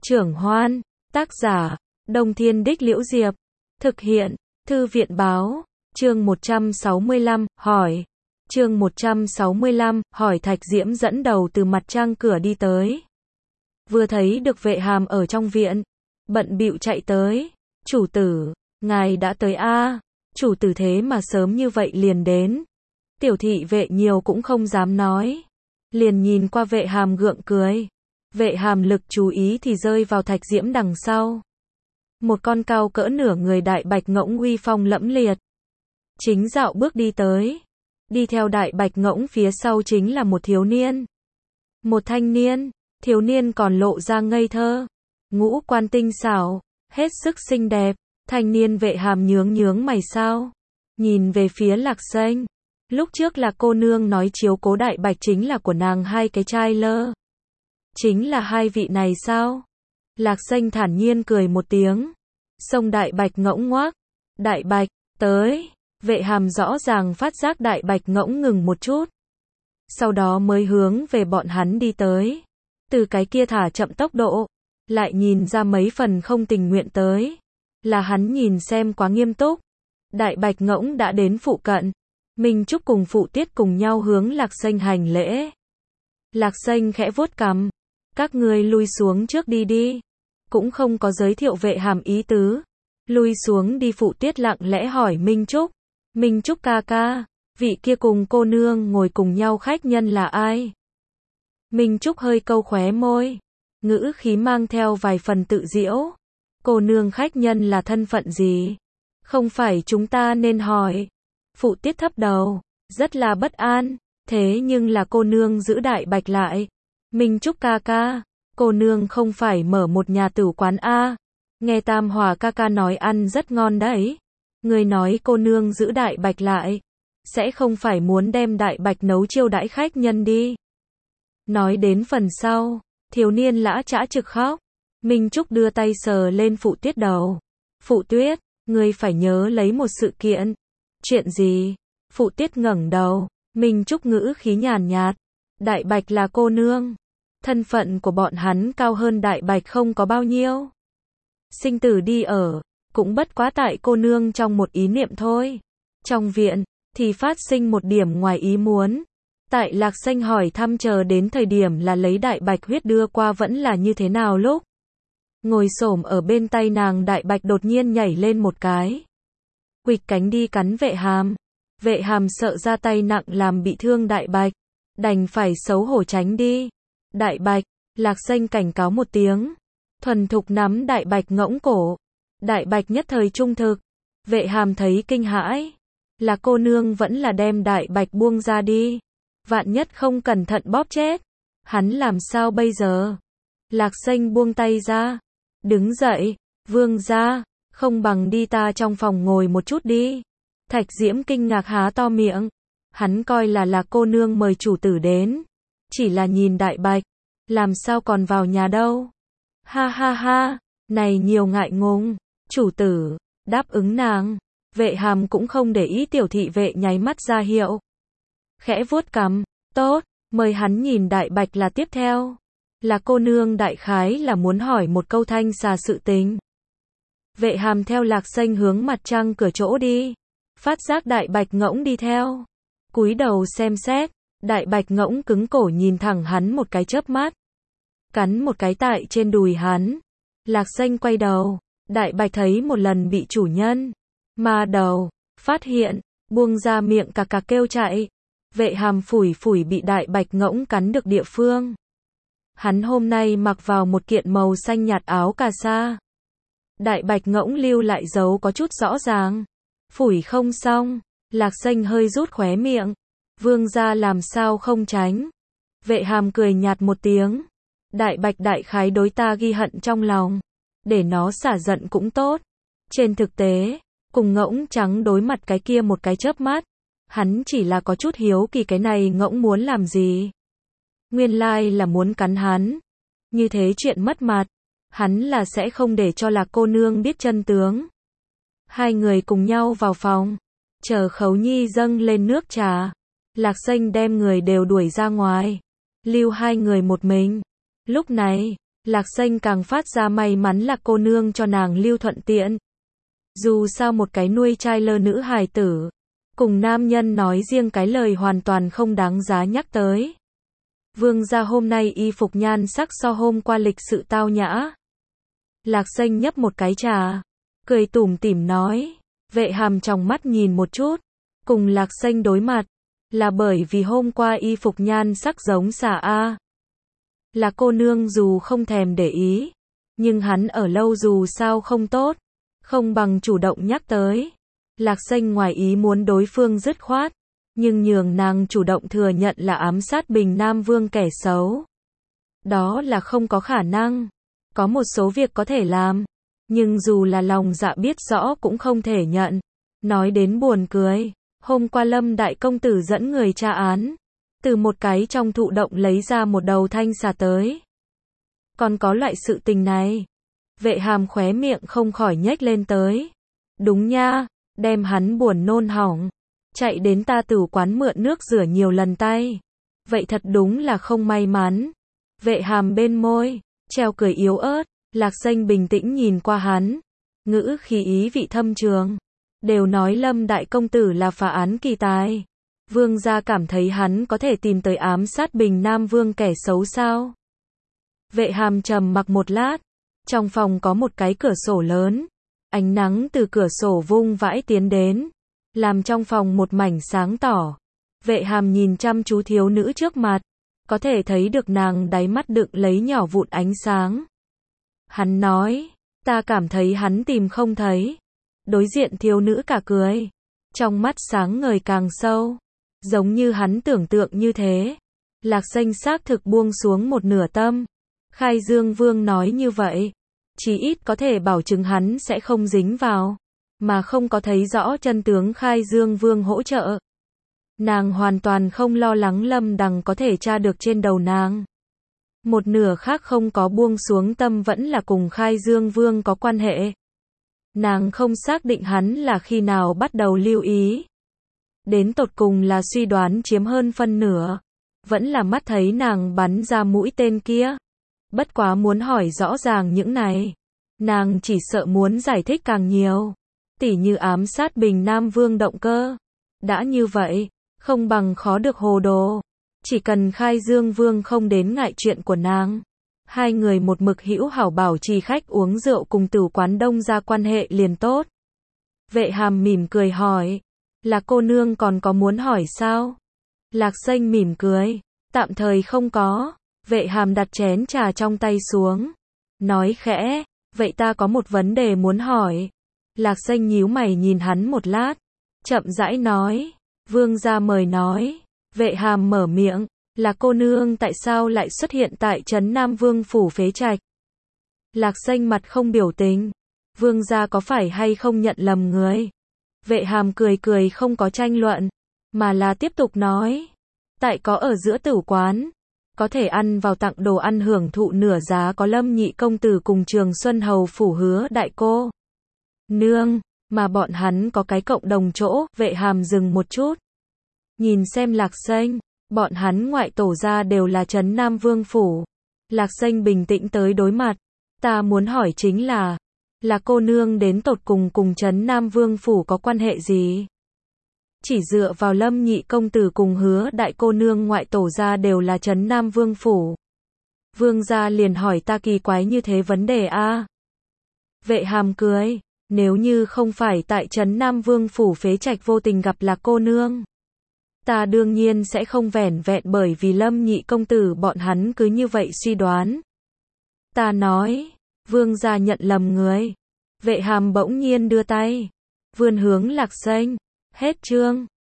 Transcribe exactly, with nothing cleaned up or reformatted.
Trưởng Hoan, tác giả, Đông Thiên Đích Liễu Diệp, thực hiện, Thư viện Báo, chương một trăm sáu mươi lăm, hỏi, chương một trăm sáu mươi lăm, hỏi Thạch Diễm dẫn đầu từ mặt trăng cửa đi tới. Vừa thấy được Vệ Hàm ở trong viện, bận bịu chạy tới, chủ tử, ngài đã tới a, chủ tử thế mà sớm như vậy liền đến. Tiểu thị Vệ nhiều cũng không dám nói, liền nhìn qua Vệ Hàm gượng cười. Vệ Hàm lực chú ý thì rơi vào Thạch Diễm đằng sau. Một con cao cỡ nửa người đại bạch ngỗng uy phong lẫm liệt. Chính dạo bước đi tới. Đi theo đại bạch ngỗng phía sau chính là một thiếu niên. Một thanh niên, thiếu niên còn lộ ra ngây thơ. Ngũ quan tinh xảo, hết sức xinh đẹp. Thanh niên Vệ Hàm nhướng nhướng mày sao. Nhìn về phía Lạc Xanh. Lúc trước là cô nương nói chiếu cố đại bạch chính là của nàng hai cái trai lơ. Chính là hai vị này sao? Lạc Xanh thản nhiên cười một tiếng. Xông đại bạch ngỗng ngoác. Đại bạch, tới. Vệ Hàm rõ ràng phát giác đại bạch ngỗng ngừng một chút. Sau đó mới hướng về bọn hắn đi tới. Từ cái kia thả chậm tốc độ. Lại nhìn ra mấy phần không tình nguyện tới. Là hắn nhìn xem quá nghiêm túc. Đại bạch ngỗng đã đến phụ cận. Minh Trúc cùng Phụ Tiết cùng nhau hướng Lạc Xanh hành lễ. Lạc Xanh khẽ vuốt cằm. Các ngươi lui xuống trước đi đi. Cũng không có giới thiệu Vệ Hàm ý tứ. Lui xuống đi. Phụ Tiết lặng lẽ hỏi Minh Trúc. Minh Trúc ca ca, vị kia cùng cô nương ngồi cùng nhau khách nhân là ai? Minh Trúc hơi câu khóe môi. Ngữ khí mang theo vài phần tự giễu. Cô nương khách nhân là thân phận gì? Không phải chúng ta nên hỏi. Phụ Tiết thấp đầu. Rất là bất an. Thế nhưng là cô nương giữ đại bạch lại. Minh Trúc ca ca, cô nương không phải mở một nhà tử quán a? Nghe Tam Hòa ca ca nói ăn rất ngon đấy. Người nói cô nương giữ đại bạch lại, sẽ không phải muốn đem đại bạch nấu chiêu đãi khách nhân đi. Nói đến phần sau, thiếu niên lã chã trực khóc. Minh Trúc đưa tay sờ lên Phụ Tiết đầu. Phụ Tuyết, ngươi phải nhớ lấy một sự kiện. Chuyện gì? Phụ Tiết ngẩng đầu. Minh Trúc ngữ khí nhàn nhạt. Đại bạch là cô nương. Thân phận của bọn hắn cao hơn đại bạch không có bao nhiêu. Sinh tử đi ở, cũng bất quá tại cô nương trong một ý niệm thôi. Trong viện, thì phát sinh một điểm ngoài ý muốn. Tại Lạc Xanh hỏi thăm chờ đến thời điểm là lấy đại bạch huyết đưa qua vẫn là như thế nào lúc. Ngồi xổm ở bên tay nàng đại bạch đột nhiên nhảy lên một cái. Quịch cánh đi cắn Vệ Hàm. Vệ Hàm sợ ra tay nặng làm bị thương đại bạch. Đành phải xấu hổ tránh đi. Đại bạch, Lạc Xanh cảnh cáo một tiếng. Thuần thục nắm đại bạch ngỗng cổ. Đại bạch nhất thời trung thực. Vệ Hàm thấy kinh hãi. Là cô nương vẫn là đem đại bạch buông ra đi. Vạn nhất không cẩn thận bóp chết. Hắn làm sao bây giờ? Lạc Xanh buông tay ra. Đứng dậy. Vương ra. Không bằng đi ta trong phòng ngồi một chút đi. Thạch Diễm kinh ngạc há to miệng. Hắn coi là là cô nương mời chủ tử đến. Chỉ là nhìn đại bạch. Làm sao còn vào nhà đâu? Ha ha ha. Này nhiều ngại ngùng. Chủ tử. Đáp ứng nàng. Vệ Hàm cũng không để ý tiểu thị vệ nháy mắt ra hiệu. Khẽ vuốt cằm. Tốt. Mời hắn nhìn đại bạch là tiếp theo. Là cô nương đại khái là muốn hỏi một câu thanh xà sự tình. Vệ Hàm theo Lạc Xanh hướng mặt trăng cửa chỗ đi. Phát giác đại bạch ngỗng đi theo. Cúi đầu xem xét. Đại bạch ngỗng cứng cổ nhìn thẳng hắn một cái chớp mắt. Cắn một cái tại trên đùi hắn. Lạc Xanh quay đầu. Đại bạch thấy một lần bị chủ nhân ma đầu phát hiện, buông ra miệng cà cà kêu chạy. Vệ Hàm phủi phủi bị đại bạch ngỗng cắn được địa phương. Hắn hôm nay mặc vào một kiện màu xanh nhạt áo cà sa. Đại bạch ngỗng lưu lại dấu có chút rõ ràng. Phủi không xong. Lạc Xanh hơi rút khóe miệng. Vương gia làm sao không tránh. Vệ Hàm cười nhạt một tiếng. Đại bạch đại khái đối ta ghi hận trong lòng. Để nó xả giận cũng tốt. Trên thực tế, cùng ngỗng trắng đối mặt cái kia một cái chớp mắt. Hắn chỉ là có chút hiếu kỳ cái này ngỗng muốn làm gì. Nguyên lai là muốn cắn hắn. Như thế chuyện mất mặt. Hắn là sẽ không để cho Lạc cô nương biết chân tướng. Hai người cùng nhau vào phòng. Chờ Khấu Nhi dâng lên nước trà. Lạc Xanh đem người đều đuổi ra ngoài. Lưu hai người một mình. Lúc này, Lạc Xanh càng phát ra may mắn là cô nương cho nàng lưu thuận tiện. Dù sao một cái nuôi trai lơ nữ hài tử, cùng nam nhân nói riêng cái lời hoàn toàn không đáng giá nhắc tới. Vương gia hôm nay y phục nhan sắc so hôm qua lịch sự tao nhã. Lạc Xanh nhấp một cái trà, cười tủm tỉm nói. Vệ Hàm trong mắt nhìn một chút, cùng Lạc Xanh đối mặt, là bởi vì hôm qua y phục nhan sắc giống xà a. Là cô nương dù không thèm để ý, nhưng hắn ở lâu dù sao không tốt, không bằng chủ động nhắc tới. Lạc Xanh ngoài ý muốn đối phương dứt khoát, nhưng nhường nàng chủ động thừa nhận là ám sát Bình Nam Vương kẻ xấu. Đó là không có khả năng. Có một số việc có thể làm, nhưng dù là lòng dạ biết rõ cũng không thể nhận. Nói đến buồn cười, hôm qua Lâm đại công tử dẫn người tra án, từ một cái trong thụ động lấy ra một đầu thanh xà tới. Còn có loại sự tình này. Vệ Hàm khóe miệng không khỏi nhếch lên tới. Đúng nha, đem hắn buồn nôn hỏng. Chạy đến ta tử quán mượn nước rửa nhiều lần tay. Vậy thật đúng là không may mắn. Vệ Hàm bên môi, treo cười yếu ớt. Lạc Xanh bình tĩnh nhìn qua hắn, ngữ khí ý vị thâm trường. Đều nói Lâm đại công tử là phá án kỳ tài. Vương gia cảm thấy hắn có thể tìm tới ám sát Bình Nam Vương kẻ xấu sao? Vệ Hàm trầm mặc một lát. Trong phòng có một cái cửa sổ lớn. Ánh nắng từ cửa sổ vung vãi tiến đến, làm trong phòng một mảnh sáng tỏ. Vệ Hàm nhìn chăm chú thiếu nữ trước mặt, có thể thấy được nàng đáy mắt đựng lấy nhỏ vụn ánh sáng. Hắn nói, ta cảm thấy hắn tìm không thấy. Đối diện thiếu nữ cả cười, trong mắt sáng ngời càng sâu, giống như hắn tưởng tượng như thế. Lạc Xanh xác thực buông xuống một nửa tâm. Khai Dương Vương nói như vậy, chí ít có thể bảo chứng hắn sẽ không dính vào, mà không có thấy rõ chân tướng Khai Dương Vương hỗ trợ. Nàng hoàn toàn không lo lắng Lâm Đằng có thể tra được trên đầu nàng. Một nửa khác không có buông xuống tâm vẫn là cùng Khai Dương Vương có quan hệ. Nàng không xác định hắn là khi nào bắt đầu lưu ý. Đến tột cùng là suy đoán chiếm hơn phân nửa, vẫn là mắt thấy nàng bắn ra mũi tên kia. Bất quá muốn hỏi rõ ràng những này, nàng chỉ sợ muốn giải thích càng nhiều. Tỉ như ám sát Bình Nam Vương động cơ. Đã như vậy, không bằng khó được hồ đồ. Chỉ cần Khai Dương Vương không đến ngại chuyện của nàng. Hai người một mực hữu hảo bảo trì khách uống rượu cùng tử quán đông ra quan hệ liền tốt. Vệ Hàm mỉm cười hỏi, là cô nương còn có muốn hỏi sao? Lạc Xanh mỉm cười, tạm thời không có. Vệ Hàm đặt chén trà trong tay xuống, nói khẽ, vậy ta có một vấn đề muốn hỏi. Lạc Xanh nhíu mày nhìn hắn một lát, chậm rãi nói, Vương gia mời nói. Vệ Hàm mở miệng, là cô nương tại sao lại xuất hiện tại trấn Nam Vương phủ phế trạch? Lạc Xanh mặt không biểu tình, Vương gia có phải hay không nhận lầm người? Vệ Hàm cười cười không có tranh luận, mà là tiếp tục nói, tại có ở giữa tử quán, có thể ăn vào tặng đồ ăn hưởng thụ nửa giá có Lâm nhị công tử cùng Trường Xuân hầu phủ Hứa đại cô nương, mà bọn hắn có cái cộng đồng chỗ. Vệ Hàm dừng một chút, nhìn xem Lạc Xanh, bọn hắn ngoại tổ gia đều là trấn Nam Vương phủ. Lạc Xanh bình tĩnh tới đối mặt, ta muốn hỏi chính là, là cô nương đến tột cùng cùng trấn Nam Vương phủ có quan hệ gì? Chỉ dựa vào Lâm nhị công tử cùng Hứa đại cô nương ngoại tổ gia đều là trấn Nam Vương phủ. Vương gia liền hỏi ta kỳ quái như thế vấn đề a. Vệ Hàm cười, nếu như không phải tại trấn Nam Vương phủ phế trạch vô tình gặp Lạc cô nương, ta đương nhiên sẽ không vẻn vẹn bởi vì Lâm nhị công tử bọn hắn cứ như vậy suy đoán. Ta nói, Vương gia nhận lầm người. Vệ Hàm bỗng nhiên đưa tay, vươn hướng Lạc Xanh. Hết chương.